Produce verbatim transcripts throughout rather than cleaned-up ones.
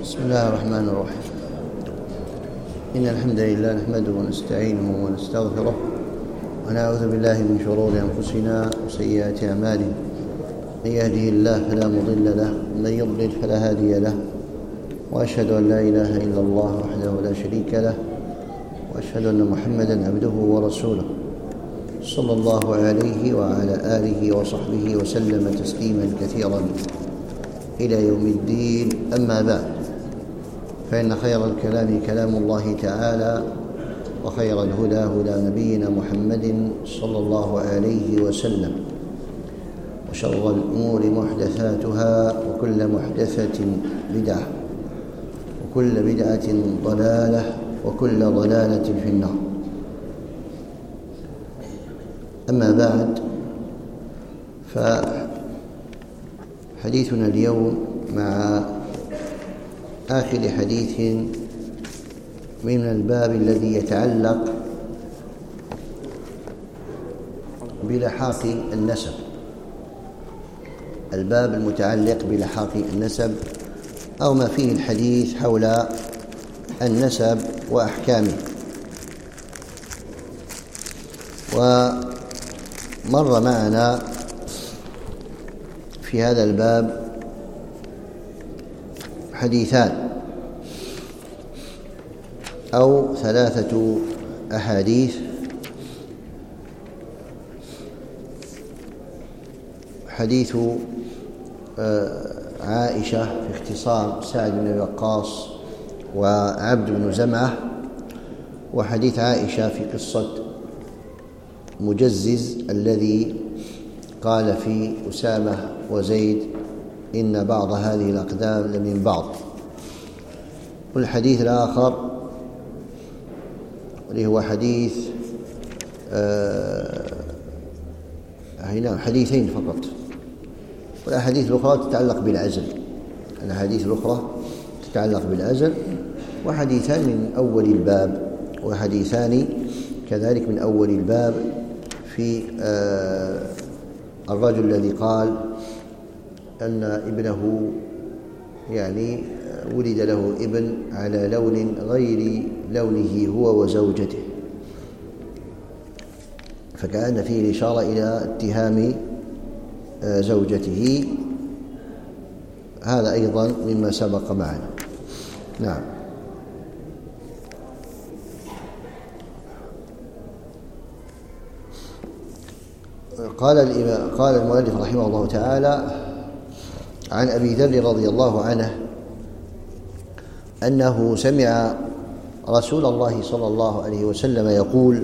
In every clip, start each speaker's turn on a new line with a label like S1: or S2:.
S1: بسم الله الرحمن الرحيم. إن الحمد لله نحمده ونستعينه ونستغفره ونعوذ بالله من شرور أنفسنا وسيئات أعمالنا. من يهده الله فلا مضل له ومن يضلل فلا هادي له، وأشهد أن لا إله إلا الله وحده لا شريك له، وأشهد أن محمدًا عبده ورسوله صلى الله عليه وعلى آله وصحبه وسلم تسليمًا كثيرًا إلى يوم الدين. أما بعد، فإن خير الكلام كلام الله تعالى، وخير الهدى هدى نبينا محمد صلى الله عليه وسلم، وشر الأمور محدثاتها، وكل محدثة بدعة، وكل بدعة ضلالة، وكل ضلالة في النار. أما بعد، فحديثنا اليوم مع آخر حديث من الباب الذي يتعلق بلحاق النسب، الباب المتعلق بلحاق النسب، أو ما فيه الحديث حول النسب وأحكامه. ومر معنا في هذا الباب حديثان أو ثلاثة أحاديث. حديث عائشة في اختصام سعد بن وقاص وعبد بن زمعة، وحديث عائشة في قصة مجزز الذي قال في أسامة وزيد إن بعض هذه الأقدام لمن بعض. والحديث الآخر اللي هو حديث آه هنا حديثين فقط، والأحاديث الأخرى تتعلق بالعزل. الأحاديث الأخرى تتعلق بالعزل، وحديثان من أول الباب، وحديثان كذلك من أول الباب في آه الرجل الذي قال أن ابنه يعني ولد له ابن على لون غير لونه هو وزوجته، فكان فيه الإشارة إلى اتهام زوجته. هذا أيضا مما سبق معنا. نعم. قال قال المؤلف رحمه الله تعالى عن أبي ذر رضي الله عنه أنه سمع رسول الله صلى الله عليه وسلم يقول: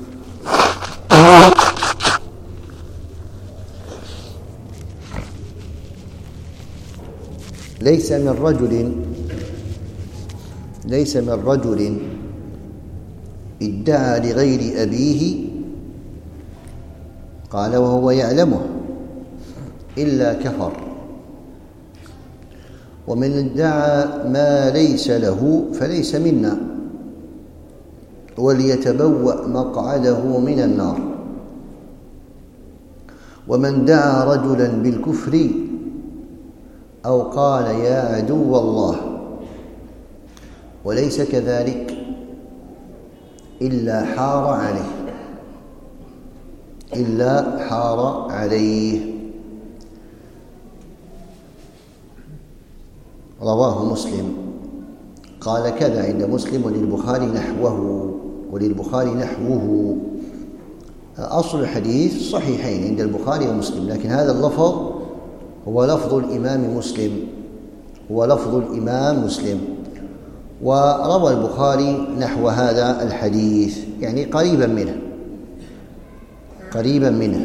S1: ليس من رجل ليس من رجل ادعى لغير أبيه، قال وهو يعلمه، إلا كفر، ومن ادعى ما ليس له فليس منا، وليتبوأ مقعده من النار. ومن دعا رجلا بالكفر أو قال يا عدو الله وليس كذلك إلا حار عليه إلا حار عليه رواه مسلم. قال كذا عند مسلم، وللبخاري نحوه وللبخاري نحوه. أصل الحديث صحيحين عند البخاري ومسلم، لكن هذا اللفظ هو لفظ الإمام مسلم هو لفظ الإمام مسلم وروى البخاري نحو هذا الحديث، يعني قريبا منه قريبا منه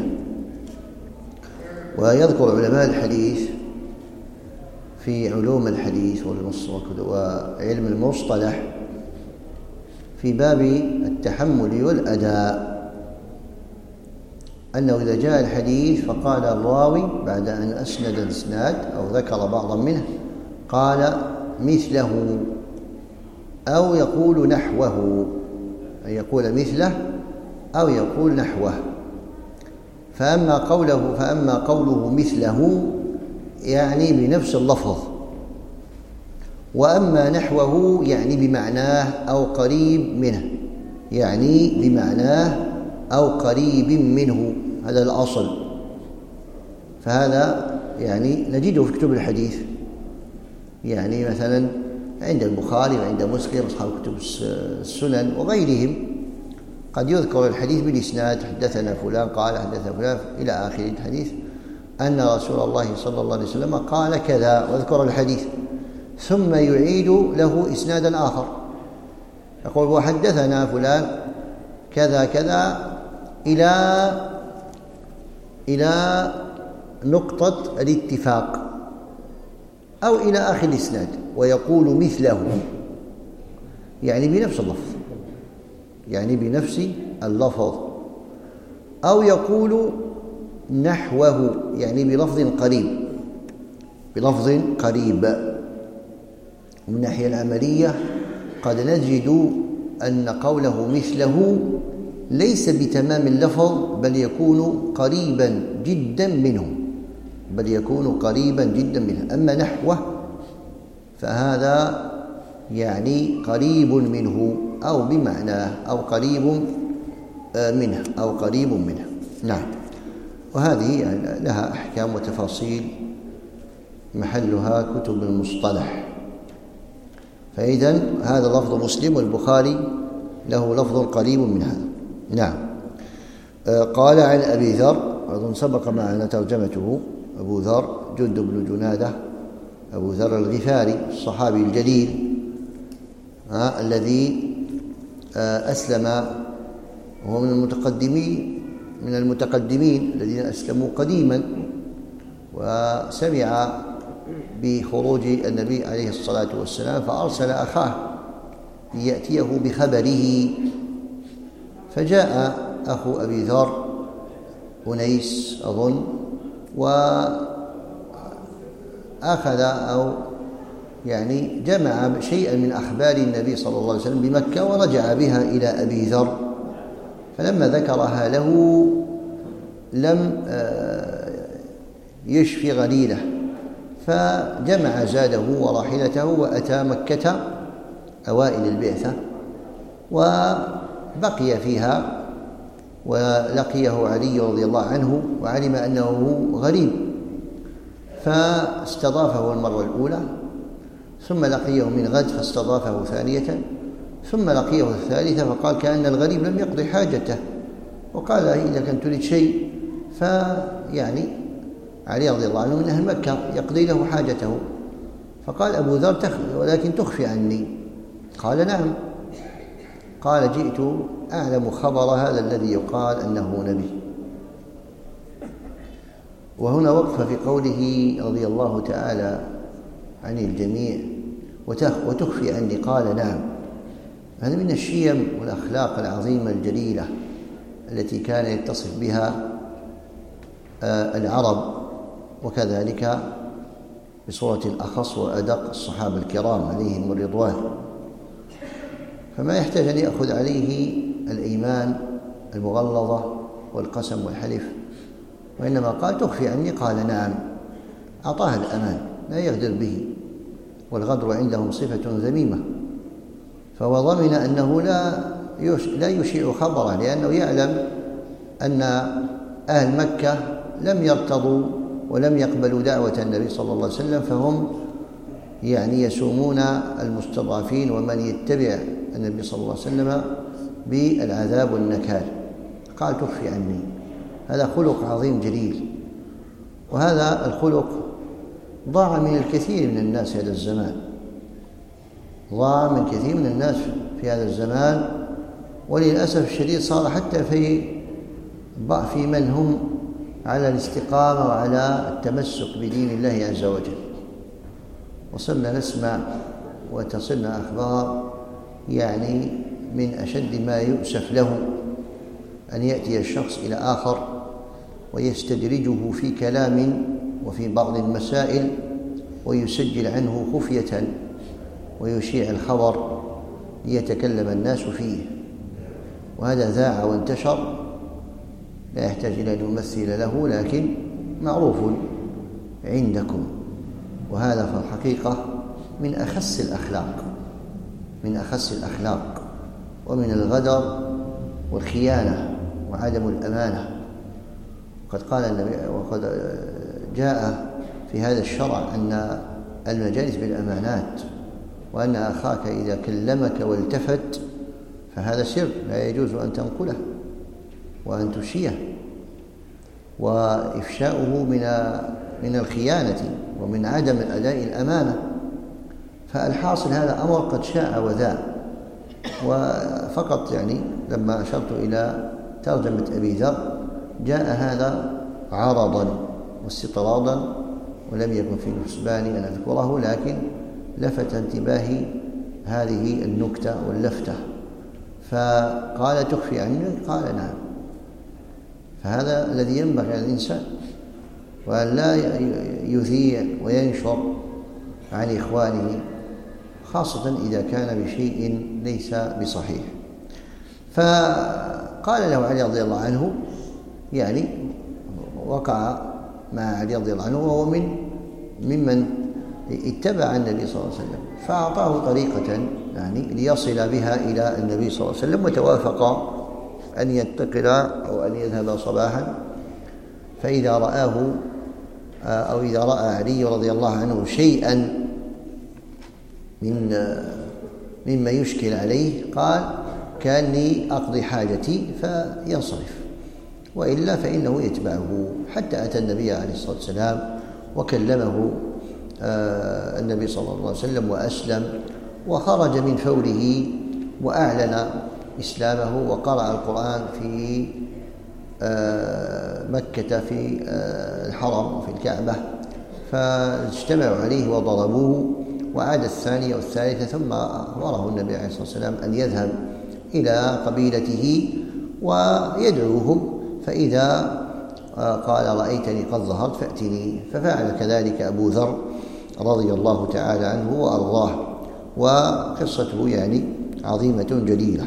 S1: ويذكر علماء الحديث في علوم الحديث وعلم المصطلح في باب التحمل والأداء أنه إذا جاء الحديث فقال الراوي بعد أن أسند الإسناد أو ذكر بعضا منه قال مثله أو يقول نحوه، أن يقول مثله أو يقول نحوه. فأما قوله فأما قوله مثله يعني بنفس اللفظ، وأما نحوه يعني بمعناه أو قريب منه، يعني بمعناه أو قريب منه، هذا الأصل. فهذا يعني نجده في كتب الحديث، يعني مثلا عند البخاري وعند مسلم أصحاب كتب السنن وغيرهم قد يذكر الحديث بالإسناد، حدثنا فلان قال حدثنا فلان إلى آخر الحديث، أن رسول الله صلى الله عليه وسلم قال كذا، واذكر الحديث ثم يعيد له إسنادا آخر، يقول وحدثنا فلان كذا كذا إلى إلى نقطة الاتفاق أو إلى آخر الإسناد، ويقول مثله، يعني بنفس اللفظ، يعني بنفس اللفظ، أو يقول نحوه يعني بلفظ قريب، بلفظ قريب. ومن الناحية العملية قد نجد أن قوله مثله ليس بتمام اللفظ، بل يكون قريبا جدا منه، بل يكون قريبا جدا منه. أما نحوه فهذا يعني قريب منه أو بمعناه أو قريب منه أو قريب منه. نعم. وهذه يعني لها أحكام وتفاصيل محلها كتب المصطلح. فإذن هذا لفظ مسلم، والبخاري له لفظ قريب من هذا. نعم. قال عن أبي ذر، أظن سبق معنا ترجمته، أبو ذر جندب بن جنادة أبو ذر الغفاري الصحابي الجليل آه الذي آه أسلم، وهو من المتقدمين من المتقدمين الذين أسلموا قديما، وسمع بخروج النبي عليه الصلاة والسلام فأرسل أخاه ليأتيه بخبره، فجاء أخو أبي ذر أنيس أظن، وأخذ أو يعني جمع شيئا من أخبار النبي صلى الله عليه وسلم بمكة ورجع بها إلى أبي ذر، فلما ذكرها له لم يشف غليله، فجمع زاده وراحلته وأتى مكة أوائل البعثة وبقي فيها، ولقيه علي رضي الله عنه وعلم أنه غريب، فاستضافه المرة الأولى، ثم لقيه من غد فاستضافه ثانية، ثم لقيه الثالثة، فقال كأن الغريب لم يقضي حاجته، وقال إذا كنت تريد شيء فيعني علي رضي الله عنه من أهل مكة يقضي له حاجته، فقال أبو ذر ولكن تخفي عني، قال نعم، قال جئت أعلم خبر هذا الذي يقال أنه نبي. وهنا وقف في قوله رضي الله تعالى عن الجميع وتخفي عني، قال نعم. هذا من الشيم والأخلاق العظيمة الجليلة التي كان يتصف بها العرب، وكذلك بصورة الأخص وأدق الصحابة الكرام عليهم الرضوان. فما يحتاج أن يأخذ عليه الإيمان المغلظة والقسم والحلف، وإنما قال تخفي عني، قال نعم، أعطاه الأمان لا يغدر به، والغدر عندهم صفة ذميمة، فهو ضمن أنه لا لا يشيع خبره، لأنه يعلم أن أهل مكة لم يرتضوا ولم يقبلوا دعوة النبي صلى الله عليه وسلم، فهم يعني يسومون المستضعفين ومن يتبع النبي صلى الله عليه وسلم بالعذاب والنكال. قال تخفي عني، هذا خلق عظيم جليل، وهذا الخلق ضاع من الكثير من الناس هذا الزمان، ضاع من كثير من الناس في هذا الزمان، وللأسف الشديد صار حتى في في من هم على الاستقامة وعلى التمسك بدين الله عز وجل. وصلنا نسمع وتصلنا أخبار يعني من أشد ما يؤسف له أن يأتي الشخص إلى آخر ويستدرجه في كلام وفي بعض المسائل ويسجل عنه خفية ويشيع الخبر ليتكلم الناس فيه، وهذا ذاع وانتشر لا يحتاج إلى أن يمثل له، لكن معروف عندكم. وهذا في الحقيقة من أخس الأخلاق من أخس الأخلاق ومن الغدر والخيانة وعدم الأمانة. قد قال النبي وقد جاء في هذا الشرع أن المجالس بالأمانات، وأن أخاك إذا كلمك والتفت فهذا سر لا يجوز أن تنقله وأن تفشيه، وإفشاؤه من من الخيانة ومن عدم أداء الأمانة. فالحاصل هذا أمر قد شاع وذاع. وفقط يعني لما أشرت إلى ترجمة أبي ذر جاء هذا عرضا واستطرادا، ولم يكن في حسباني أن أذكره، لكن لفت انتباهي هذه النكتة واللفتة. فقال تخفي عني؟ قال نعم. فهذا الذي ينبغي على الإنسان، وأن لا يذيع وينشر عن إخوانه، خاصة إذا كان بشيء ليس بصحيح. فقال له علي رضي الله عنه، يعني وقع مع علي رضي الله عنه وهو من ممن اتبع النبي صلى الله عليه وسلم، فأعطاه طريقة يعني ليصل بها إلى النبي صلى الله عليه وسلم، وتوافق أن ينتقل أو أن يذهب صباحا، فإذا رآه أو إذا رأى علي رضي الله عنه شيئا من مما يشكل عليه قال كأني أقضي حاجتي فينصرف، وإلا فإنه يتبعه، حتى أتى النبي عليه الصلاة والسلام وكلمه النبي صلى الله عليه وسلم وأسلم، وخرج من فوره وأعلن إسلامه، وقرأ القرآن في مكة في الحرم في الكعبة، فاجتمعوا عليه وضربوه، وعاد الثانية والثالثة، ثم أخبره النبي عليه الصلاة والسلام أن يذهب إلى قبيلته ويدعوهم، فإذا قال رأيتني قد ظهرت فأتني، ففعل كذلك أبو ذر رضي الله تعالى عنه وأرضاه. وقصته يعني عظيمة جليلة،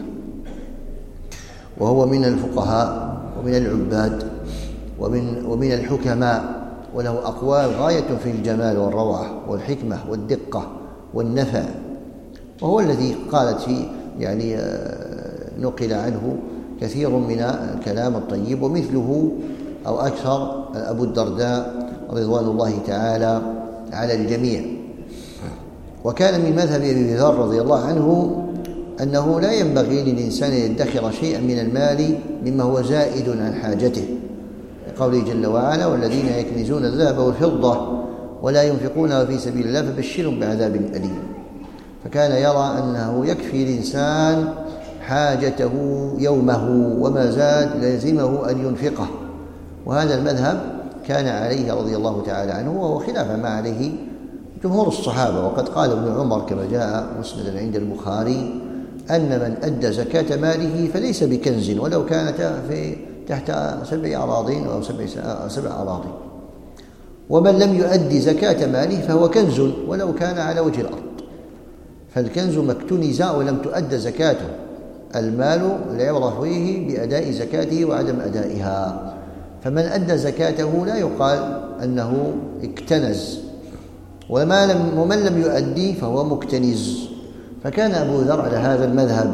S1: وهو من الفقهاء ومن العباد ومن ومن الحكماء، وله أقوال غاية في الجمال والروعة والحكمة والدقة والنفع، وهو الذي قالت في يعني نقل عنه كثير من الكلام الطيب، ومثله أو أكثر أبو الدرداء رضوان الله تعالى على الجميع. وكان من مذهب أبي ذر رضي الله عنه أنه لا ينبغي للإنسان أن يدخر شيئا من المال مما هو زائد عن حاجته، قوله جل وعلا والذين يكنزون الذهب والفضة ولا ينفقونها في سبيل الله فبشرهم بعذاب أليم. فكان يرى أنه يكفي الإنسان حاجته يومه وما زاد لازمه أن ينفقه، وهذا المذهب كان عليه رضي الله تعالى عنه، وهو خلاف ما عليه جمهور الصحابة. وقد قال ابن عمر كما جاء مسندا عند البخاري أن من أدى زكاة ماله فليس بكنز ولو كانت في تحت سبع أراضين أو سبع, سبع أراضين، ومن لم يؤدي زكاة ماله فهو كنز ولو كان على وجه الأرض. فالكنز ما اكتنز ولم تؤد زكاته، المال العبرة فيه بأداء زكاته وعدم أدائها، فمن أدى زكاته لا يقال أنه اكتنز، وما لم ومن لم يؤدي فهو مكتنز. فكان أبو ذر على هذا المذهب.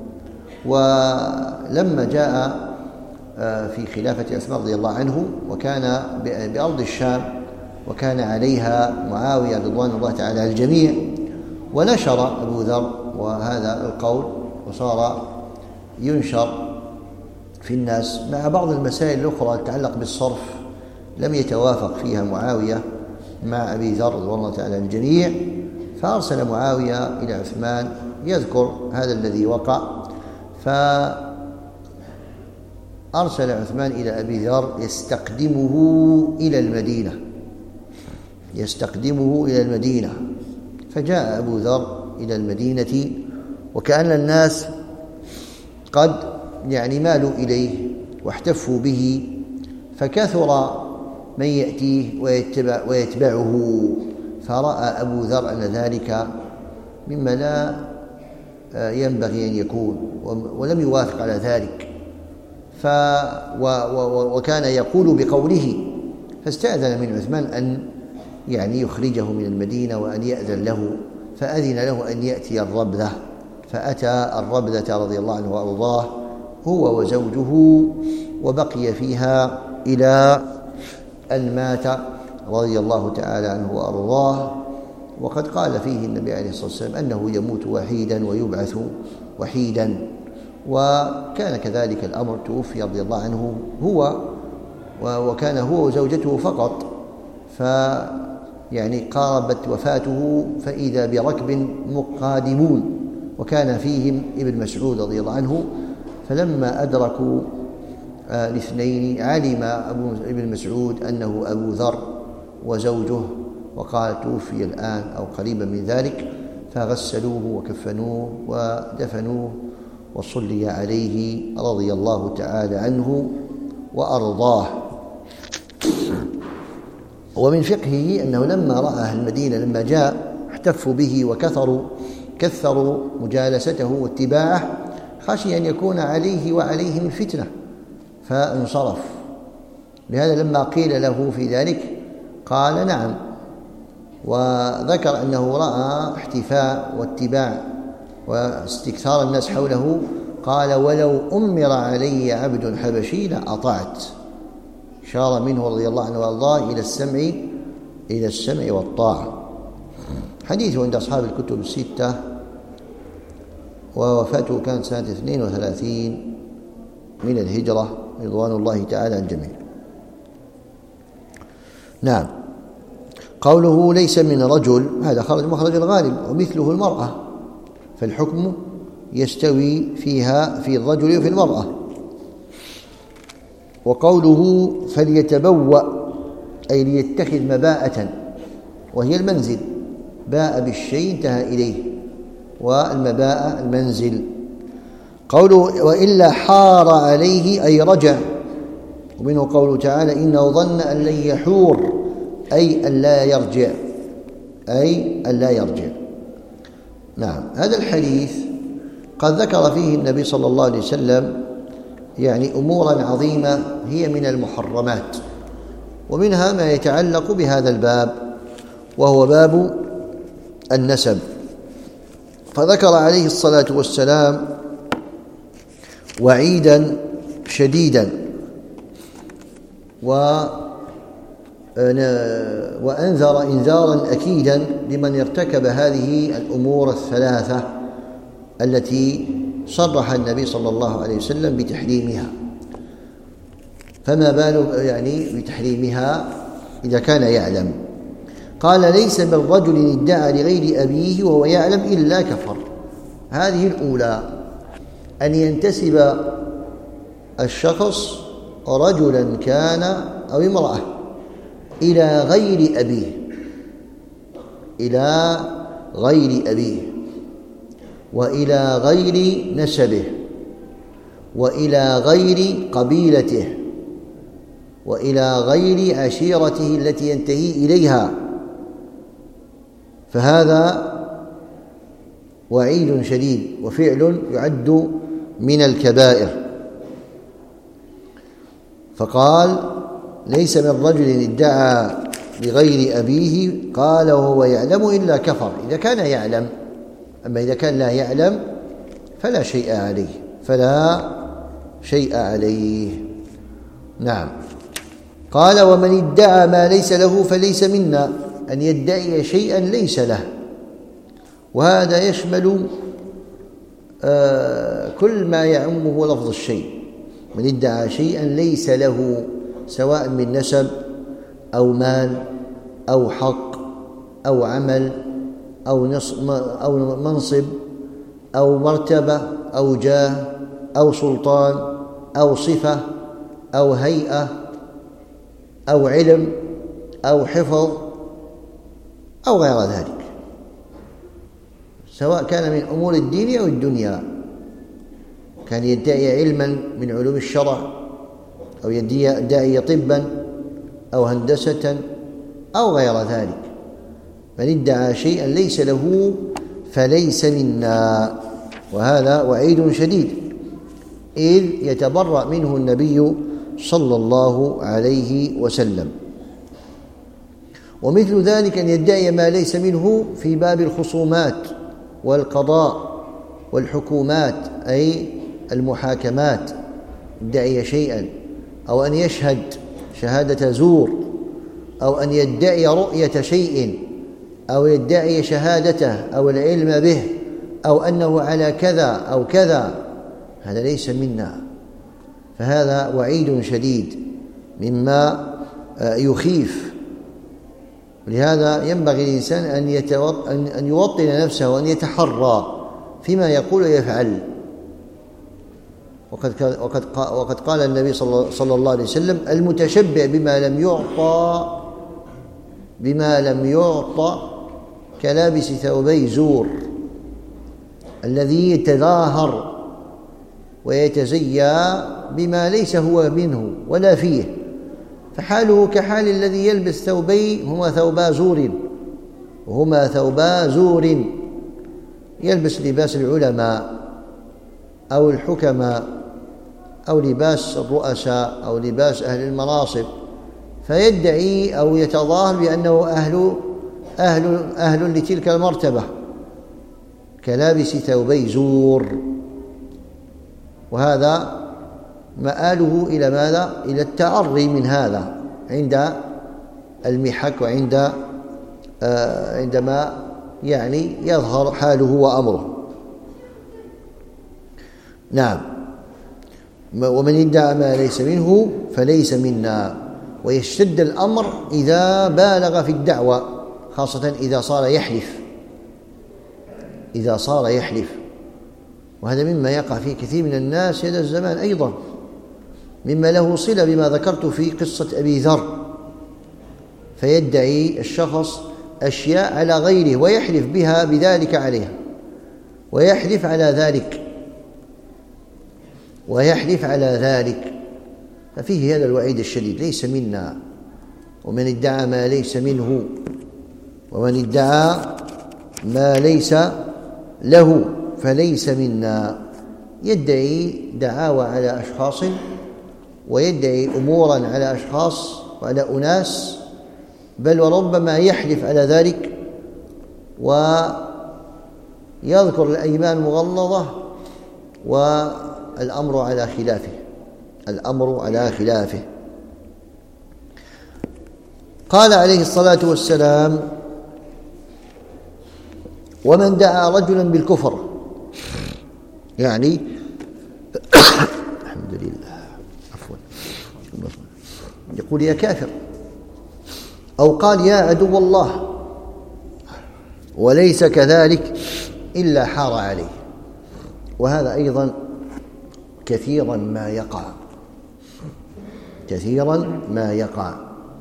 S1: ولما جاء في خلافة عثمان رضي الله عنه وكان بأرض الشام وكان عليها معاوية رضوان الله تعالى على الجميع، ونشر أبو ذر وهذا القول وصار ينشر في الناس مع بعض المسائل الأخرى تتعلق بالصرف لم يتوافق فيها معاوية مع أبي ذر رضوان الله تعالى على الجميع، فأرسل معاوية إلى عثمان يذكر هذا الذي وقع. فأرسل عثمان إلى أبي ذر يستقدمه إلى المدينة يستقدمه إلى المدينة فجاء أبو ذر إلى المدينة وكأن الناس قد يعني مالوا إليه واحتفوا به، فكثر من يأتيه ويتبع ويتبعه، فرأى أبو ذر أن ذلك مما لا ينبغي أن يكون ولم يوافق على ذلك، ف و و وكان يقول بقوله، فاستأذن من عثمان أن يعني يخرجه من المدينة وأن يأذن له فأذن له أن يأتي الربذة، فأتى الربذة رضي الله عنه وأرضاه هو وزوجه، وبقي فيها إلى أن مات رضي الله تعالى عنه وأرضاه. وقد قال فيه النبي عليه الصلاة والسلام أنه يموت وحيدا ويبعث وحيدا، وكان كذلك الأمر، توفي رضي الله عنه هو وكان هو وزوجته فقط، فيعني قاربت وفاته فإذا بركب مقادمون، وكان فيهم ابن مسعود رضي الله عنه. فلما أدركوا الاثنين علم ابن مسعود أنه أبو ذر وزوجه، وقال توفي الآن أو قريبا من ذلك، فغسلوه وكفنوه ودفنوه وصلي عليه رضي الله تعالى عنه وأرضاه. ومن فقهه أنه لما رأى أهل المدينة لما جاء احتفوا به وكثروا كثروا مجالسته واتباعه، خشي أن يكون عليه وعليهم فتنة فانصرف. لهذا لما قيل له في ذلك قال نعم، وذكر أنه رأى احتفاء واتباع واستكثار الناس حوله، قال ولو أمر علي عبد حبشي لأطعت، إشارة منه رضي الله عنه وارضاه إلى السمع إلى السمع والطاعة. حديثه عند أصحاب الكتب الستة، ووفاته كانت سنة اثنين وثلاثين من الهجرة رضوان الله تعالى عن الجميع. نعم. قوله ليس من رجل، هذا خرج مخرج الغالب، ومثله المرأة، فالحكم يستوي فيها في الرجل وفي المرأة. وقوله فليتبوأ أي ليتخذ مباءة، وهي المنزل، باء بالشيء انتهى إليه، والمباء المنزل. قوله وإلا حار عليه أي رجع، ومنه قوله تعالى إنه ظن أن لن يحور أي أن لا يرجع، أي أن لا يرجع. نعم. هذا الحديث قد ذكر فيه النبي صلى الله عليه وسلم يعني أمورا عظيمة هي من المحرمات، ومنها ما يتعلق بهذا الباب وهو باب النسب. فذكر عليه الصلاة والسلام وعيدا شديدا وأنذر إنذارا أكيدا لمن ارتكب هذه الأمور الثلاثة التي صرح النبي صلى الله عليه وسلم بتحريمها. فما بال يعني بتحريمها إذا كان يعلم. قال ليس بالرجل ادعى لغير أبيه وهو يعلم إلا كفر. هذه الأولى، أن ينتسب الشخص رجلا كان أو امرأة إلى غير أبيه إلى غير أبيه وإلى غير نسبه وإلى غير قبيلته وإلى غير عشيرته التي ينتهي إليها، فهذا وعيد شديد وفعل يعد من الكبائر. فقال ليس من رجل ادعى لغير أبيه، قال وهو يعلم إلا كفر، إذا كان يعلم. أما إذا كان لا يعلم فلا شيء عليه فلا شيء عليه. نعم. قال ومن ادعى ما ليس له فليس منا، أن يدعي شيئا ليس له، وهذا يشمل آه كل ما يعمه لفظ الشيء. من ادعى شيئا ليس له، سواء من نسب أو مال أو حق أو عمل أو أو منصب أو مرتبة أو جاه أو سلطان أو صفة أو هيئة أو علم أو حفظ أو غير ذلك، سواء كان من أمور الدين أو الدنيا. كان يدعي علما من علوم الشرع، أو يدعي طبا أو هندسة أو غير ذلك. من ادعى شيئا ليس له فليس منا، وهذا وعيد شديد، إذ يتبرأ منه النبي صلى الله عليه وسلم. ومثل ذلك أن يدعي ما ليس منه في باب الخصومات والقضاء والحكومات أي المحاكمات، يدعي شيئا، أو أن يشهد شهادة زور، أو أن يدعي رؤية شيء، أو يدعي شهادته أو العلم به، أو أنه على كذا أو كذا، هذا ليس منا، فهذا وعيد شديد مما يخيف. لهذا ينبغي الإنسان أن أن يوطن نفسه وأن يتحرى فيما يقول ويفعل. وقد وقد وقد قال النبي صلى الله عليه وسلم: المتشبع بما لم يعطى بما لم يعطى كلابس ثوبي زور، الذي يتظاهر ويتزيا بما ليس هو منه ولا فيه، فحاله كحال الذي يلبس ثوبي هما ثوبا زور وهما ثوبا زور، يلبس لباس العلماء أو الحكماء أو لباس الرؤساء أو لباس أهل المناصب، فيدعي أو يتظاهر بأنه أهل أهل أهل لتلك المرتبة كلابس ثوبي زور. وهذا مآله إلى ماذا؟ إلى التعري من هذا عند المحك وعند آه عندما يعني يظهر حاله وأمره. نعم. ومن ادعى ما ليس منه فليس منا. ويشتد الأمر إذا بالغ في الدعوة، خاصة إذا صار يحلف إذا صار يحلف وهذا مما يقع فيه كثير من الناس هذا الزمان أيضا، مما له صلة بما ذكرت في قصة أبي ذر، فيدعي الشخص أشياء على غيره ويحلف بها بذلك عليها، ويحلف على ذلك ويحلف على ذلك ففيه هذا الوعيد الشديد: ليس منا. ومن ادعى ما ليس منه ومن ادعى ما ليس له فليس منا. يدعي دعاوى على أشخاص ويدعي أمورا على أشخاص وعلى أناس، بل وربما يحلف على ذلك ويذكر الأيمان المغلظة والأمر على خلافه الأمر على خلافه. قال عليه الصلاة والسلام: ومن دعا رجلا بالكفر، يعني الحمد لله عفوا يقول يا كافر، أو قال يا عدو الله، وليس كذلك إلا حار عليه. وهذا أيضا كثيرا ما يقع كثيرا ما يقع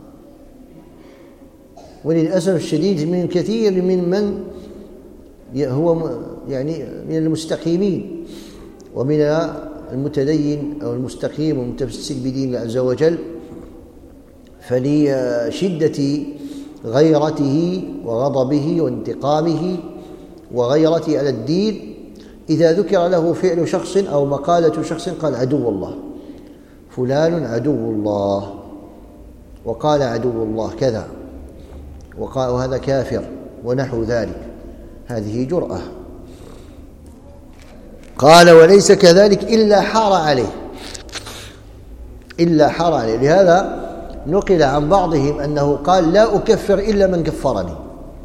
S1: وللأسف الشديد من كثير من من هو يعني من المستقيمين ومن المتدين أو المستقيم والمتمسك بدين الله عز وجل، فلشدة غيرته وغضبه وانتقامه وغيرته على الدين إذا ذكر له فعل شخص أو مقالة شخص قال عدو الله، فلان عدو الله، وقال عدو الله كذا، وقال وهذا كافر ونحو ذلك. هذه جرأة. قال وليس كذلك إلا حار عليه إلا حار عليه لهذا نقل عن بعضهم أنه قال لا أكفر إلا من كفرني.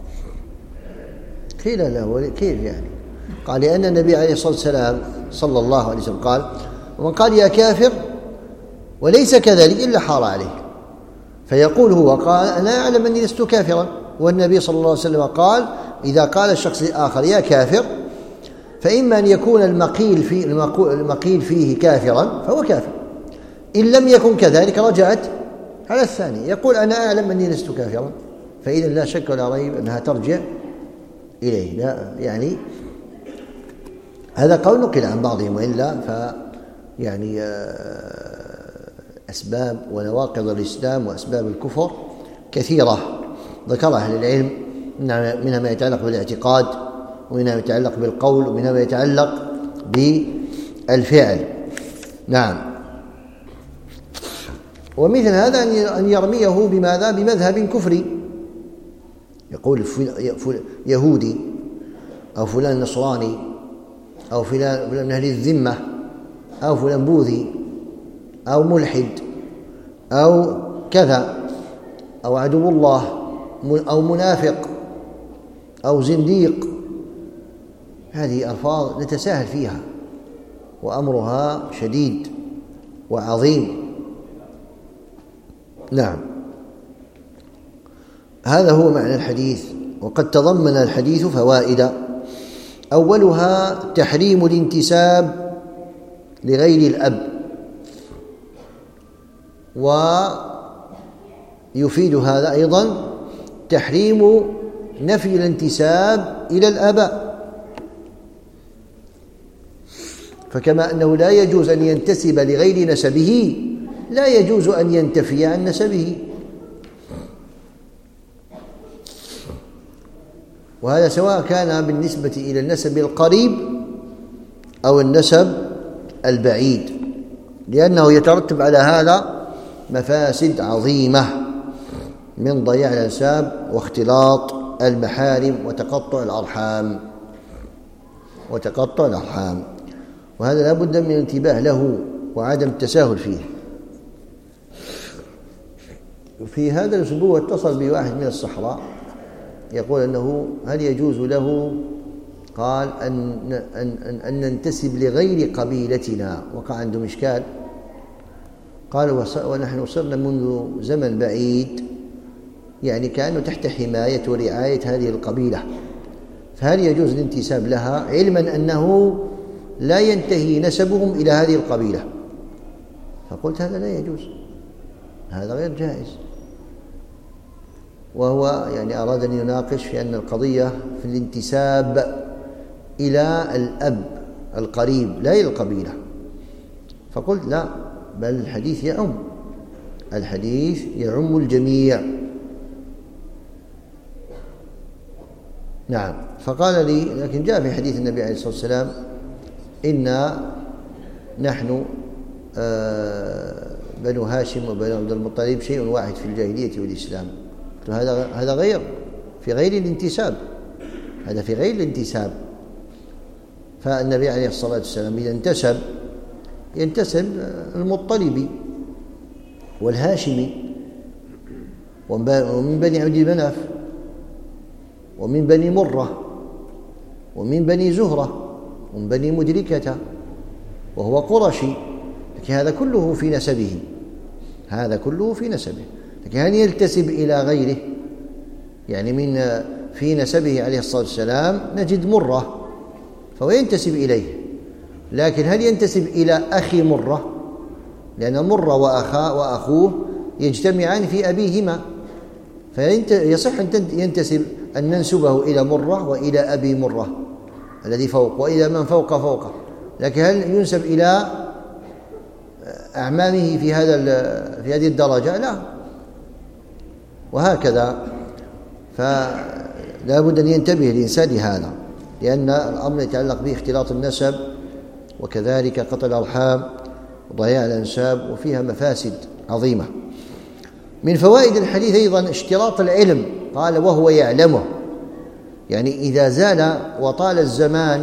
S1: قيل له كيف يعني؟ قال لأن النبي عليه الصلاة والسلام صلى الله عليه وسلم قال: ومن قال يا كافر وليس كذلك إلا حار عليه. فيقول هو قال أنا أعلم أني لست كافرا، والنبي صلى الله عليه وسلم قال: إذا قال الشخص الآخر يا كافر فإما أن يكون المقيل فيه, المقيل فيه كافرا فهو كافر، إن لم يكن كذلك رجعت على الثاني، يقول أنا أعلم أني لست كافرا، فإذا لا شك ولا ريب أنها ترجع إليه. لا يعني هذا قول نقل عن بعضهم، وإلا ف يعني أسباب ونواقض الإسلام وأسباب الكفر كثيرة ذكرها أهل العلم، منها ما يتعلق بالاعتقاد، ومنها ما يتعلق بالقول، ومنها ما يتعلق بالفعل. نعم. ومثل هذا أن يرميه بماذا؟ بمذهب كفري، يقول يهودي أو فلان نصراني أو فلان من أهل الذمة أو فلان بوذي أو ملحد أو كذا أو عدو الله أو منافق أو زنديق. هذه ألفاظ نتساهل فيها وأمرها شديد وعظيم. نعم، هذا هو معنى الحديث. وقد تضمن الحديث فوائد، أولها تحريم الانتساب لغير الأب، ويفيد هذا أيضا تحريم نفي الانتساب إلى الآباء، فكما أنه لا يجوز أن ينتسب لغير نسبه لا يجوز أن ينتفي عن نسبه. وهذا سواء كان بالنسبة إلى النسب القريب أو النسب البعيد، لأنه يترتب على هذا مفاسد عظيمة من ضياع الأنساب واختلاط المحارم وتقطع الأرحام وتقطع الأرحام وهذا لا بد من الانتباه له وعدم التساهل فيه. في هذا الأسبوع اتصل بواحد من الصحراء يقول أنه هل يجوز له، قال أن, أن, أن, أن ننتسب لغير قبيلتنا، وقع عنده إشكال. قال ونحن صرنا منذ زمن بعيد يعني كأنه تحت حماية ورعاية هذه القبيلة، فهل يجوز الانتساب لها علما أنه لا ينتهي نسبهم إلى هذه القبيلة؟ فقلت هذا لا يجوز، هذا غير جائز. وهو يعني أراد أن يناقش في أن القضية في الانتساب إلى الأب القريب لا إلى القبيلة. فقلت لا، بل الحديث يعم الحديث يعم الجميع. نعم. فقال لي لكن جاء في حديث النبي عليه الصلاة والسلام إنا نحن آه بنو هاشم وبنو عبد المطلب شيء واحد في الجاهلية والإسلام. هذا هذا غير في غير الانتساب، هذا في غير الانتساب. فالنبي عليه الصلاة والسلام إذا انتسب ينتسب المطلبي والهاشمي ومن بني عبد مناف ومن بني مرة ومن بني زهرة ومن بني مدركة وهو قرشي، لكن هذا كله في نسبه هذا كله في نسبه لكن هل ينتسب إلى غيره؟ يعني من في نسبه عليه الصلاة والسلام نجد مرة فهو ينتسب إليه، لكن هل ينتسب إلى أخي مرة؟ لأن مرة وأخا وأخوه يجتمعان في أبيهما، فيصح أن ينتسب أن ننسبه إلى مرة وإلى أبي مرة الذي فوق وإلى من فوق فوقه، لكن هل ينسب إلى أعمامه في هذا في هذه الدرجة؟ لا. وهكذا فلا بد أن ينتبه الإنسان لهذا، لأن الأمر يتعلق به اختلاط النسب وكذلك قطع الأرحام وضياع الأنساب، وفيها مفاسد عظيمة. من فوائد الحديث أيضا اشتراط العلم، قال وهو يعلمه، يعني إذا زال وطال الزمان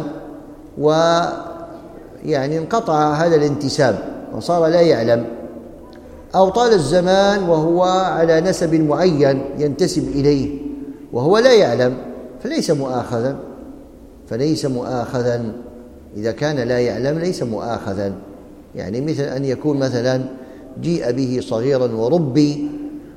S1: ويعني انقطع هذا الانتساب وصار لا يعلم، أو طال الزمان وهو على نسب معين ينتسب إليه وهو لا يعلم، فليس مؤاخذا فليس مؤاخذا إذا كان لا يعلم ليس مؤاخذا. يعني مثل أن يكون مثلا جيء به صغيرا وربي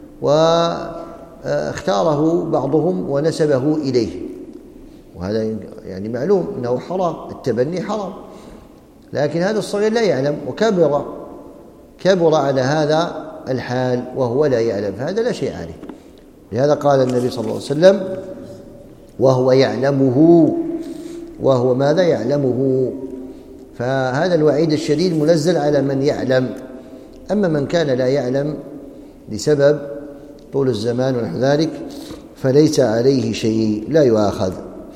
S1: واختاره بعضهم ونسبه إليه، وهذا يعني معلوم أنه حرام، التبني حرام، لكن هذا الصغير لا يعلم وكبر كبر على هذا الحال وهو لا يعلم، فهذا لا شيء عليه. لهذا قال النبي صلى الله عليه وسلم وهو يعلمه، وهو ماذا يعلمه؟ فهذا الوعيد الشديد منزل على من يعلم. أما من كان لا يعلم لسبب طول الزمان ونحو ذلك فليس عليه شيء، لا يؤاخذ.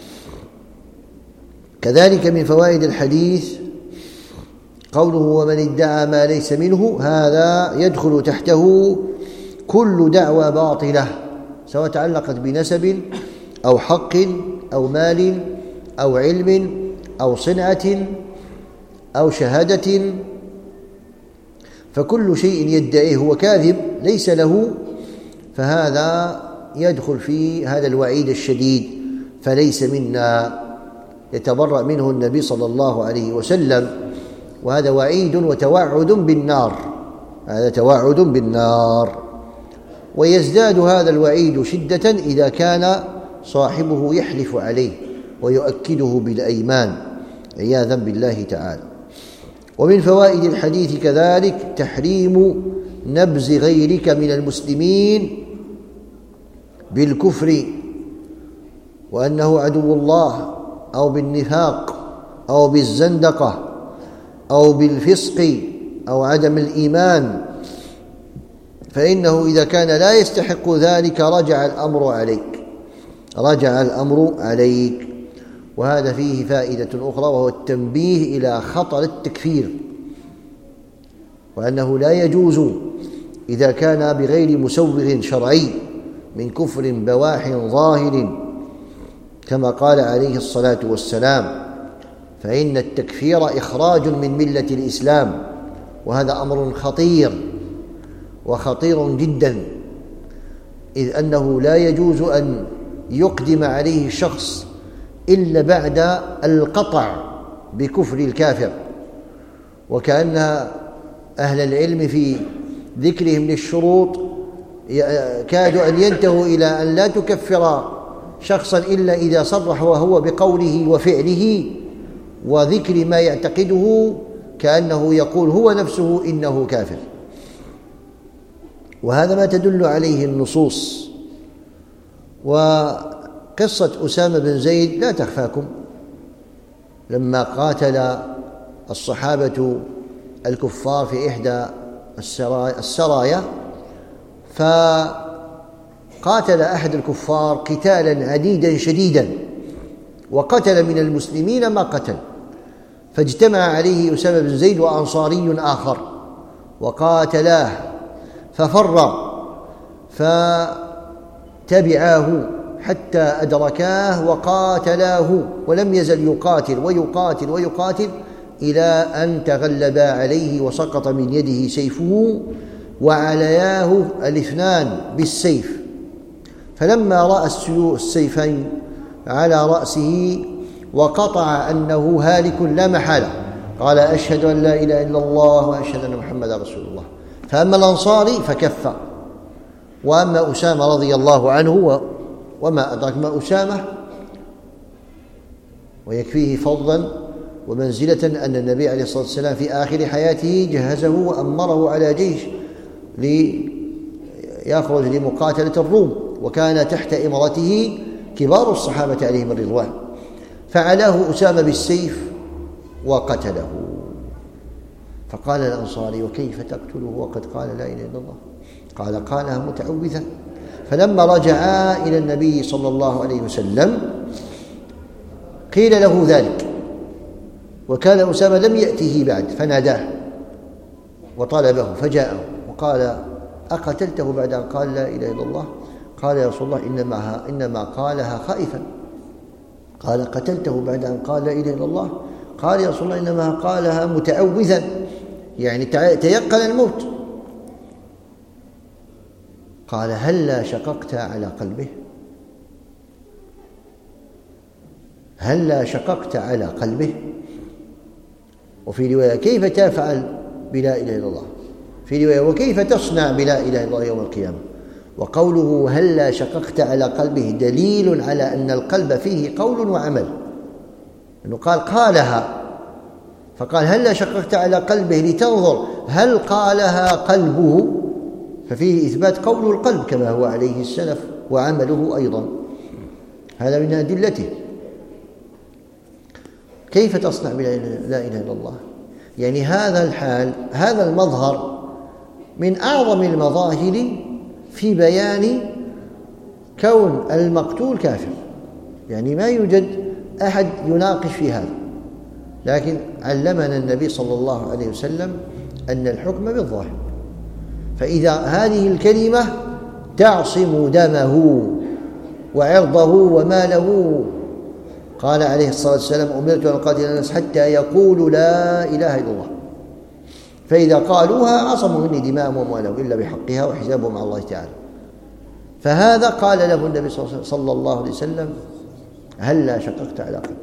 S1: كذلك من فوائد الحديث قوله ومن ادعى ما ليس منه، هذا يدخل تحته كل دعوى باطلة سواء تعلقت بنسب أو حق أو مال أو علم أو صنعة أو شهادة، فكل شيء يدعيه هو كاذب ليس له، فهذا يدخل في هذا الوعيد الشديد، فليس منا، يتبرأ منه النبي صلى الله عليه وسلم، وهذا وعيد وتوعد بالنار، هذا توعد بالنار. ويزداد هذا الوعيد شدة إذا كان صاحبه يحلف عليه ويؤكده بالأيمان عياذا بالله تعالى. ومن فوائد الحديث كذلك تحريم نبذ غيرك من المسلمين بالكفر وأنه عدو الله، أو بالنفاق، أو بالزندقة، أو بالفسق، أو عدم الإيمان، فإنه إذا كان لا يستحق ذلك رجع الأمر عليك، رجع الأمر عليك. وهذا فيه فائدة أخرى، وهو التنبيه إلى خطر التكفير، وأنه لا يجوز إذا كان بغير مسوغ شرعي من كفر بواح ظاهر، كما قال عليه الصلاة والسلام: فإن التكفير إخراج من ملة الإسلام. وهذا أمر خطير وخطير جدا، إذ أنه لا يجوز أن يقدم عليه شخص إلا بعد القطع بكفر الكافر. وكأن أهل العلم في ذكرهم للشروط كادوا أن ينتهوا إلى أن لا تكفر شخصا إلا إذا صرح وهو بقوله وفعله وذكر ما يعتقده، كأنه يقول هو نفسه إنه كافر. وهذا ما تدل عليه النصوص. وقصة أسامة بن زيد لا تخفاكم، لما قاتل الصحابة الكفار في إحدى السرايا، فقاتل أحد الكفار قتالا عديدا شديدا، وقتل من المسلمين ما قتل، فاجتمع عليه أسامة بن زيد وأنصاري آخر وقاتلاه، ففر فتبعاه حتى أدركاه وقاتلاه، ولم يزل يقاتل ويقاتل ويقاتل إلى أن تغلبا عليه وسقط من يده سيفه وعلياه الاثنان بالسيف. فلما رأى السيفين على رأسه وقطع أنه هالك لا محالة، قال: أشهد أن لا إله إلا الله وأشهد أن محمدا رسول الله. فأما الأنصاري فكف، وأما أسامة رضي الله عنه وما أدرك ما أسامة، ويكفيه فضلا ومنزلة أن النبي عليه الصلاة والسلام في آخر حياته جهزه وأمره على جيش ليخرج لمقاتلة الروم، وكان تحت إمرته كبار الصحابة عليهم الرضوان، فعلاه أسامة بالسيف وقتله. فقال الأنصاري: وكيف تقتله وقد قال لا إله إلا الله؟ قال: قالها متعوذا. فلما رجعا إلى النبي صلى الله عليه وسلم قيل له ذلك، وكان أسامة لم يأته بعد، فناداه وطلبه فجاءه وقال: أقتلته بعد أن قال لا إله إلا الله؟ قال: يا رسول الله إنما, إنما قالها خائفا. قال: قتلته بعد أن قال لا إله إلا الله؟ قال: يا رسول الله إنما قالها متعوذا، يعني تيقن الموت. قال: هلا شققت على قلبه؟ هلا شققت على قلبه؟ وفي رواية: كيف تفعل بلا إله إلا الله؟ في رواية: وكيف تصنع بلا إله إلا الله يوم القيامة؟ وقوله هلا شققت على قلبه دليل على أن القلب فيه قول وعمل، أنه قال قالها، فقال هلا شققت على قلبه لتنظر هل قالها قلبه، ففيه إثبات قول القلب كما هو عليه السلف وعمله أيضا، هذا من أدلته. كيف تصنع بلا إله إلا الله؟ يعني هذا الحال، هذا المظهر من أعظم المظاهر في بيان كون المقتول كافر، يعني ما يوجد أحد يناقش في هذا، لكن علمنا النبي صلى الله عليه وسلم أن الحكم بالظاهر، فإذا هذه الكلمة تعصم دمه وعرضه وماله. قال عليه الصلاة والسلام: أمرت أن أقاتل الناس حتى يقولوا لا إله إلا الله، فإذا قالوها عصموا مني دماءهم وأموالهم إلا بحقها وحسابهم مع الله تعالى. فهذا قال له النبي صلى الله عليه وسلم: هلا شققت على قلبي.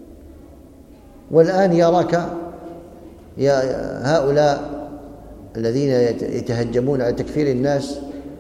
S1: والآن يراك يا هؤلاء الذين يتهجمون على تكفير الناس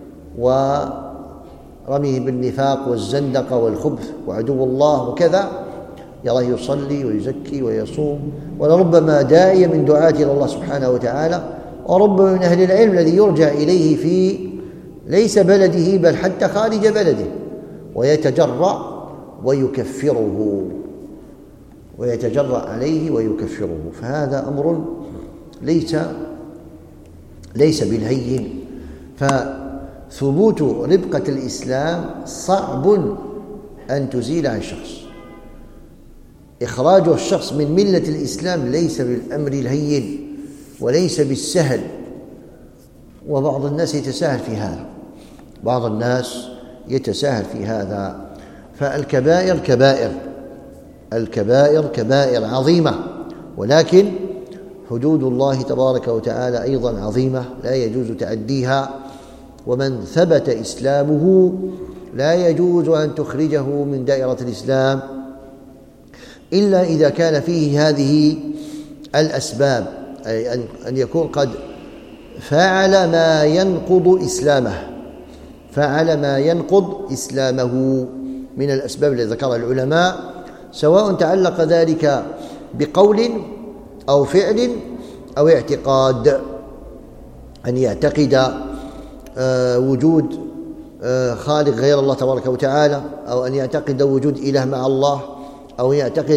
S1: ورميه بالنفاق والزندقة والخبث وعدو الله وكذا، يراه يصلي ويزكي ويصوم، ولربما داعية من دعاة إلى الله سبحانه وتعالى، وربما من أهل العلم الذي يرجع إليه في ليس بلده بل حتى خارج بلده، ويتجرأ ويكفره ويتجرأ عليه ويكفره. فهذا أمر ليس ليس بالهين. فثبوت ربقة الإسلام صعب أن تزيل عن شخص. إخراج الشخص من ملة الإسلام ليس بالأمر الهين وليس بالسهل، وبعض الناس يتساهل في هذا بعض الناس يتساهل في هذا فالكبائر كبائر الكبائر كبائر عظيمة، ولكن حدود الله تبارك وتعالى أيضا عظيمة لا يجوز تعديها. ومن ثبت إسلامه لا يجوز أن تخرجه من دائرة الإسلام إلا إذا كان فيه هذه الأسباب، أي أن يكون قد فعل ما ينقض إسلامه فعل ما ينقض إسلامه من الأسباب التي ذكرها العلماء، سواء تعلق ذلك بقول أو فعل أو اعتقاد. أن يعتقد وجود خالق غير الله تبارك وتعالى، أو أن يعتقد وجود إله مع الله، أو يعتقد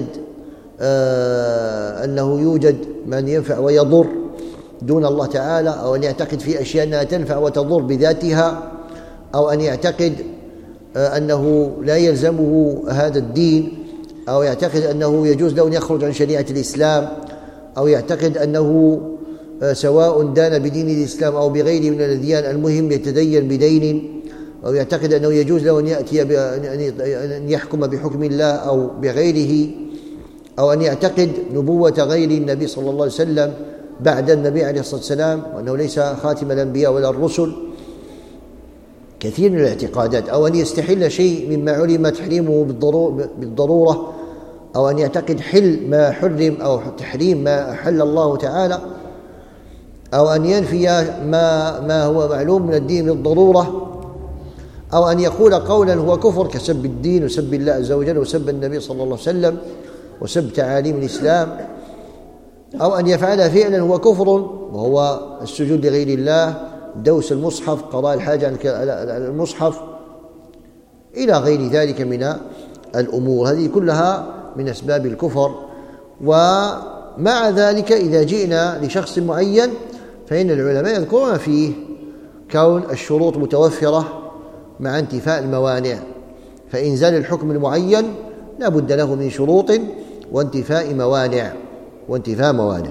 S1: أنه يوجد من ينفع ويضر دون الله تعالى، أو أن يعتقد في أشياء أنها تنفع وتضر بذاتها، أو أن يعتقد أنه لا يلزمه هذا الدين، أو يعتقد أنه يجوز له أن يخرج عن شريعة الإسلام، أو يعتقد أنه سواء دان بدين الإسلام أو بغيره من الأديان المهم يتدين بدين، أو يعتقد أنه يجوز له أن يأتي أن يحكم بحكم الله أو بغيره، أو أن يعتقد نبوة غير النبي صلى الله عليه وسلم بعد النبي عليه الصلاة والسلام، وأنه ليس خاتم الأنبياء ولا الرسل. كثير من الاعتقادات. أو أن يستحل شيء مما علم تحريمه بالضرورة، أو أن يعتقد حل ما حرم أو تحريم ما أحل الله تعالى، أو أن ينفي ما, ما هو معلوم من الدين بالضرورة، أو أن يقول قولا هو كفر كسب الدين وسب الله عز وجل وسب النبي صلى الله عليه وسلم وسب تعاليم الإسلام، أو أن يفعل فعلا هو كفر وهو السجود لغير الله، دوس المصحف، قضاء الحاجة على المصحف، إلى غير ذلك من الأمور. هذه كلها من أسباب الكفر. ومع ذلك إذا جئنا لشخص معين فإن العلماء يذكرون فيه كون الشروط متوفرة مع انتفاء الموانع، فإنزال الحكم المعين لا بد له من شروط وانتفاء موانع وانتفاء موانع.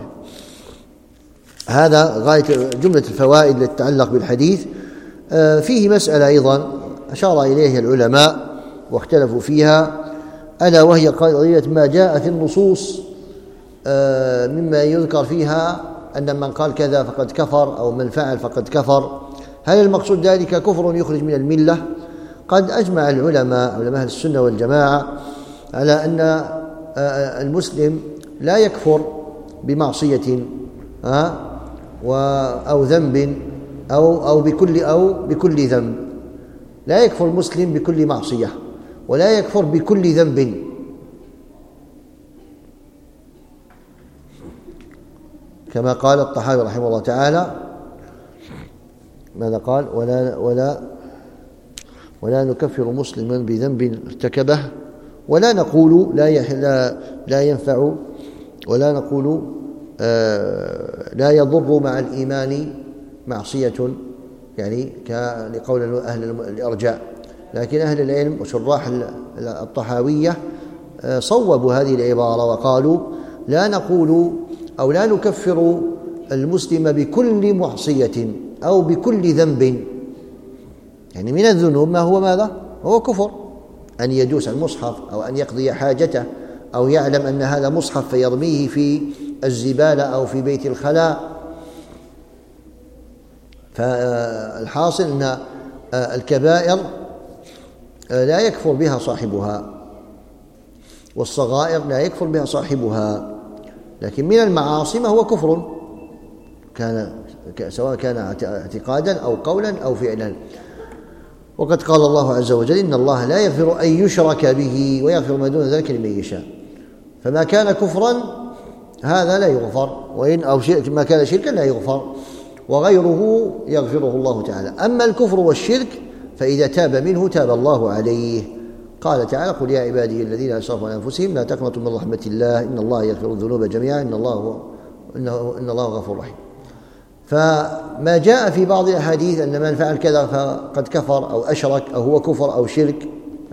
S1: هذا غاية جملة الفوائد التي تتعلق بالحديث. فيه مسألة أيضا أشار إليها العلماء واختلفوا فيها، ألا وهي قضية ما جاء في النصوص مما يذكر فيها أن من قال كذا فقد كفر، أو من فعل فقد كفر. هل المقصود ذلك كفر يخرج من الملة؟ قد أجمع العلماء علماء السنة والجماعة على أن المسلم لا يكفر بمعصية أو ذنب أو أو بكل أو بكل ذنب. لا يكفر المسلم بكل معصية، ولا يكفر بكل ذنب. كما قال الطحاوي رحمه الله تعالى، ماذا قال؟ ولا ولا ولا نكفر مسلما بذنب ارتكبه، ولا نقول لا لا لا ينفع، ولا نقول آه لا يضر مع الإيمان معصية، يعني لقول أهل الإرجاء. لكن أهل العلم وشراح الطحاوية صوبوا هذه العبارة وقالوا لا نقول أو لا نكفر المسلم بكل معصية أو بكل ذنب، يعني من الذنوب ما هو ماذا؟ هو كفر، أن يدوس المصحف أو أن يقضي حاجته أو يعلم أن هذا مصحف فيرميه في الزبالة أو في بيت الخلاء. فالحاصل أن الكبائر لا يكفر بها صاحبها، والصغائر لا يكفر بها صاحبها، لكن من المعاصي ما هو كفر، كان سواء كان اعتقادا أو قولا أو فعلا. وقد قال الله عز وجل: إن الله لا يغفر أن يشرك به ويغفر ما دون ذلك لمن يشاء. فما كان كفرا هذا لا يغفر، وإن أو شرك ما كان شركا لا يغفر، وغيره يغفره الله تعالى. أما الكفر والشرك فإذا تاب منه تاب الله عليه. قال تعالى: قل يا عبادي الذين أسرفوا على أنفسهم لا تقنطوا من رحمة الله إن الله يغفر الذنوب جميعا إن الله هو إنه إن الله غفور رحيم. فما جاء في بعض الأحاديث أن من فعل كذا فقد كفر أو أشرك أو هو كفر أو شرك،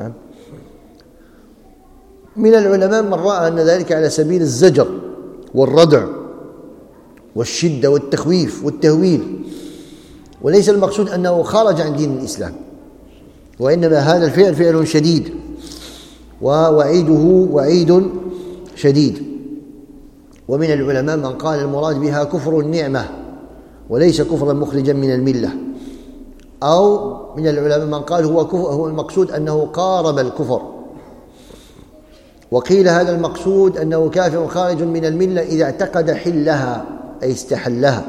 S1: من العلماء من رأى أن ذلك على سبيل الزجر والردع والشدة والتخويف والتهويل، وليس المقصود أنه خرج عن دين الإسلام، وإنما هذا الفعل فعل شديد ووعيده وعيد شديد. ومن العلماء من قال المراد بها كفر النعمة وليس كفرا مخرجا من الملة، أو من العلماء من قال هو كفر هو المقصود أنه قارب الكفر، وقيل هذا المقصود أنه كافر خارج من الملة إذا اعتقد حلها أي استحلها.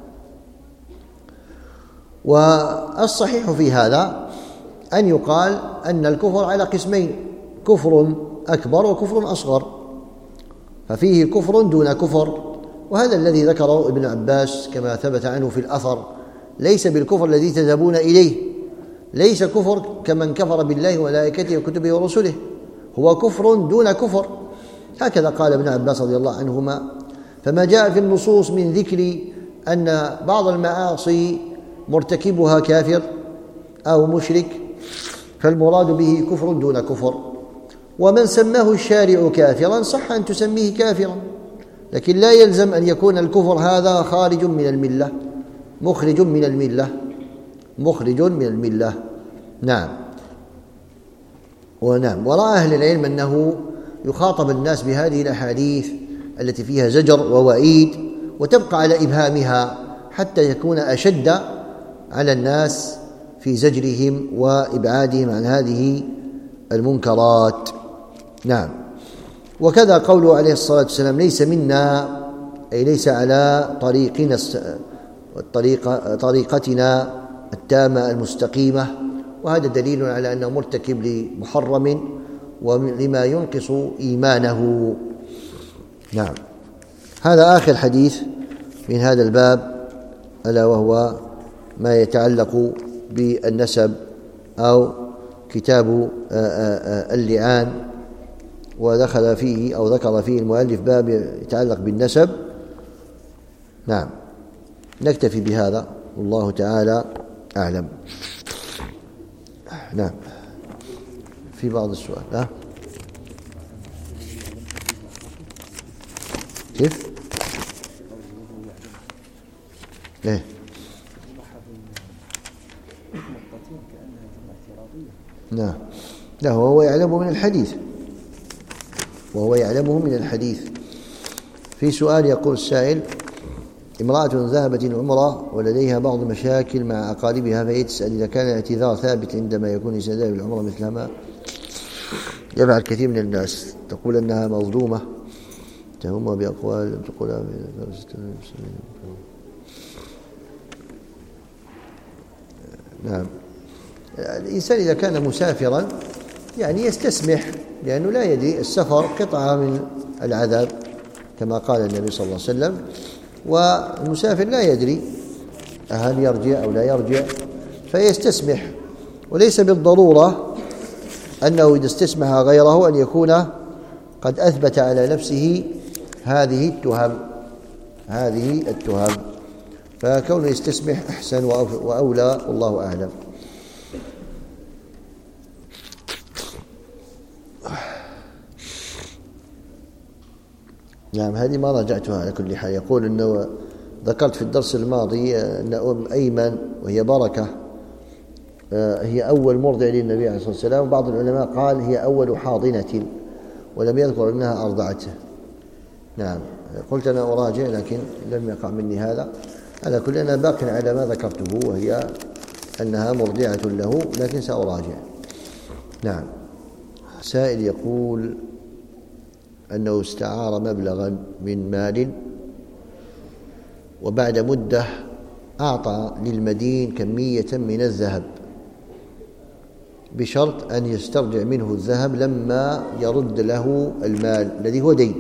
S1: والصحيح في هذا أن يقال أن الكفر على قسمين: كفر أكبر وكفر أصغر، ففيه كفر دون كفر، وهذا الذي ذكره ابن عباس كما ثبت عنه في الأثر، ليس بالكفر الذي تذهبون إليه، ليس كفر كمن كفر بالله وملائكته وكتبه ورسله، هو كفر دون كفر، هكذا قال ابن عباس رضي الله عنهما. فما جاء في النصوص من ذكر أن بعض المعاصي مرتكبها كافر أو مشرك فالمراد به كفر دون كفر، ومن سماه الشارع كافرا صح أن تسميه كافرا، لكن لا يلزم أن يكون الكفر هذا خارج من الملة مخرج من الملة مخرج من الملة. نعم. ونعم ورأى أهل العلم أنه يخاطب الناس بهذه الأحاديث التي فيها زجر ووعيد وتبقى على إبهامها حتى يكون أشد على الناس في زجرهم وإبعادهم عن هذه المنكرات. نعم. وكذا قوله عليه الصلاة والسلام: ليس منا أي ليس على طريقنا الطريقة طريقتنا التامة المستقيمة، وهذا دليل على أنه مرتكب لمحرم ولما ينقص إيمانه. نعم. هذا آخر حديث من هذا الباب، ألا وهو ما يتعلق بالنسب أو كتاب اللعان، ودخل فيه أو ذكر فيه المؤلف باب يتعلق بالنسب. نعم. نكتفي بهذا والله تعالى أعلم. نعم. في بعض السؤال. ها؟ كيف؟ إيه؟ نعم. لا، هو يعلم من الحديث وهو يعلمه من الحديث. في سؤال يقول السائل: امرأة ذهبت العمرة ولديها بعض المشاكل مع أقاربها، فهي تسأل إذا كان الاعتذار ثابت عندما يكون إنسان بالعمرة مثلما يفعل كثير من الناس، تقول أنها مظلومة تهمها بأقوال لم تقولها. نعم. الإنسان إذا كان مسافرا يعني يستسمح، لأنه لا يدري، السفر قطعة من العذاب كما قال النبي صلى الله عليه وسلم، والمسافر لا يدري هل يرجع أو لا يرجع فيستسمح، وليس بالضرورة أنه إذا استسمح غيره أن يكون قد أثبت على نفسه هذه التهم هذه التهم فكونه يستسمح أحسن وأولى والله أعلم. نعم. هذه ما راجعتها على كل حال. يقول أنه ذكرت في الدرس الماضي أن أم أيمن وهي بركة هي أول مرضع للنبي عليه الصلاة والسلام. وبعض العلماء قال هي أول حاضنة، ولم يذكر أنها أرضعته. نعم، قلت أنا أراجع لكن لم يقع مني هذا. على كل أنا باق على ما ذكرته، وهي أنها مرضعة له، لكن سأراجع. نعم. سائل يقول أنه استعار مبلغا من مال، وبعد مدة أعطى للمدين كمية من الذهب بشرط أن يسترجع منه الذهب لما يرد له المال الذي هو دين.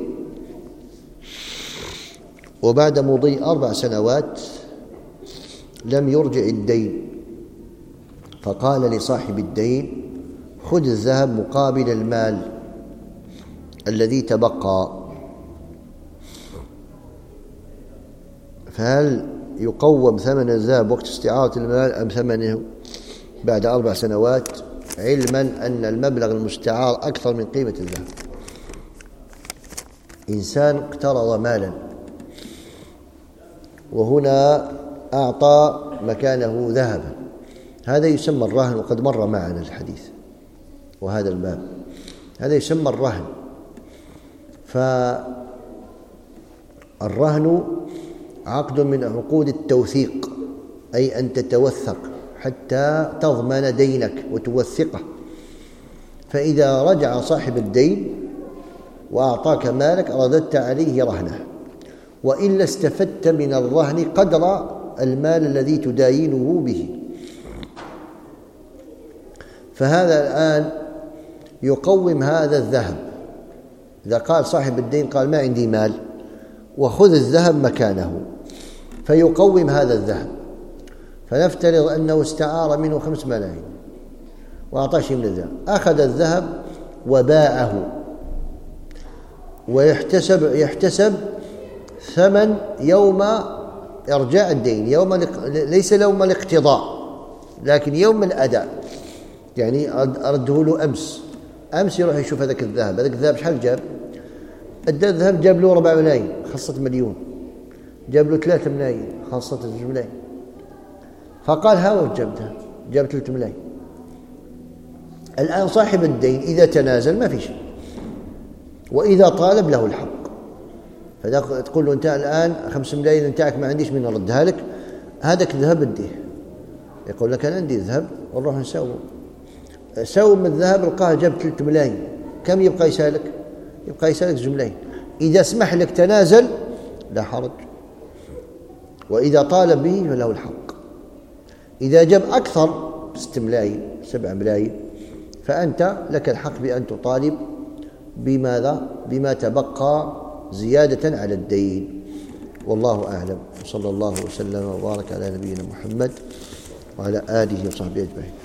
S1: وبعد مضي أربع سنوات لم يرجع الدين، فقال لصاحب الدين: خذ الذهب مقابل المال الذي تبقى. فهل يقوم ثمن الذهب وقت استعارة المال أم ثمنه بعد أربع سنوات، علما أن المبلغ المستعار أكثر من قيمة الذهب؟ إنسان اقترض مالا وهنا أعطى مكانه ذهبا، هذا يسمى الرهن، وقد مر معنا الحديث وهذا الباب. هذا يسمى الرهن. فالرهن عقد من عقود التوثيق، أي أن تتوثق حتى تضمن دينك وتوثقه. فإذا رجع صاحب الدين وأعطاك مالك رددت عليه رهنه، وإلا استفدت من الرهن قدر المال الذي تداينه به. فهذا الآن يقوم هذا الذهب. إذا قال صاحب الدين قال ما عندي مال وخذ الذهب مكانه، فيقوم هذا الذهب. فنفترض أنه استعار منه خمس ملايين وأعطاه شيء من الذهب، أخذ الذهب وباعه، ويحتسب يحتسب ثمن يوم إرجاع الدين، يوم ليس يوم الاقتضاء لكن يوم الأداء. يعني أرده له أمس، أمس يروح يشوف هذاك الذهب، هذاك الذهب شحال جاب؟ أدى الذهب جاب له ربع ملايين خاصة مليون، جاب له ثلاثة ملايين خاصة ثلاثة ملايين، فقال ها وش جبتها؟ جاب ثلاثة ملايين. الآن صاحب الدين إذا تنازل ما في شيء، وإذا طالب له الحق. فتقول له أنت الآن خمس ملايين نتاعك ما عنديش من أردها لك، هذاك الذهب اديه. يقول لك أنا عندي ذهب ونروح نسوم سوم الذهب، لقاه جاب ثلاثة ملايين، كم يبقى يسالك؟ يبقى يسالك زوج ملايين. إذا سمح لك تنازل لا حرج، وإذا طالب به فله الحق. إذا جاب أكثر ستة ملايين سبعة ملايين فأنت لك الحق بأن تطالب بماذا؟ بما تبقى زيادة على الدين. والله أعلم. صلى الله وسلم وبارك على نبينا محمد وعلى آله وصحبه أجمعين.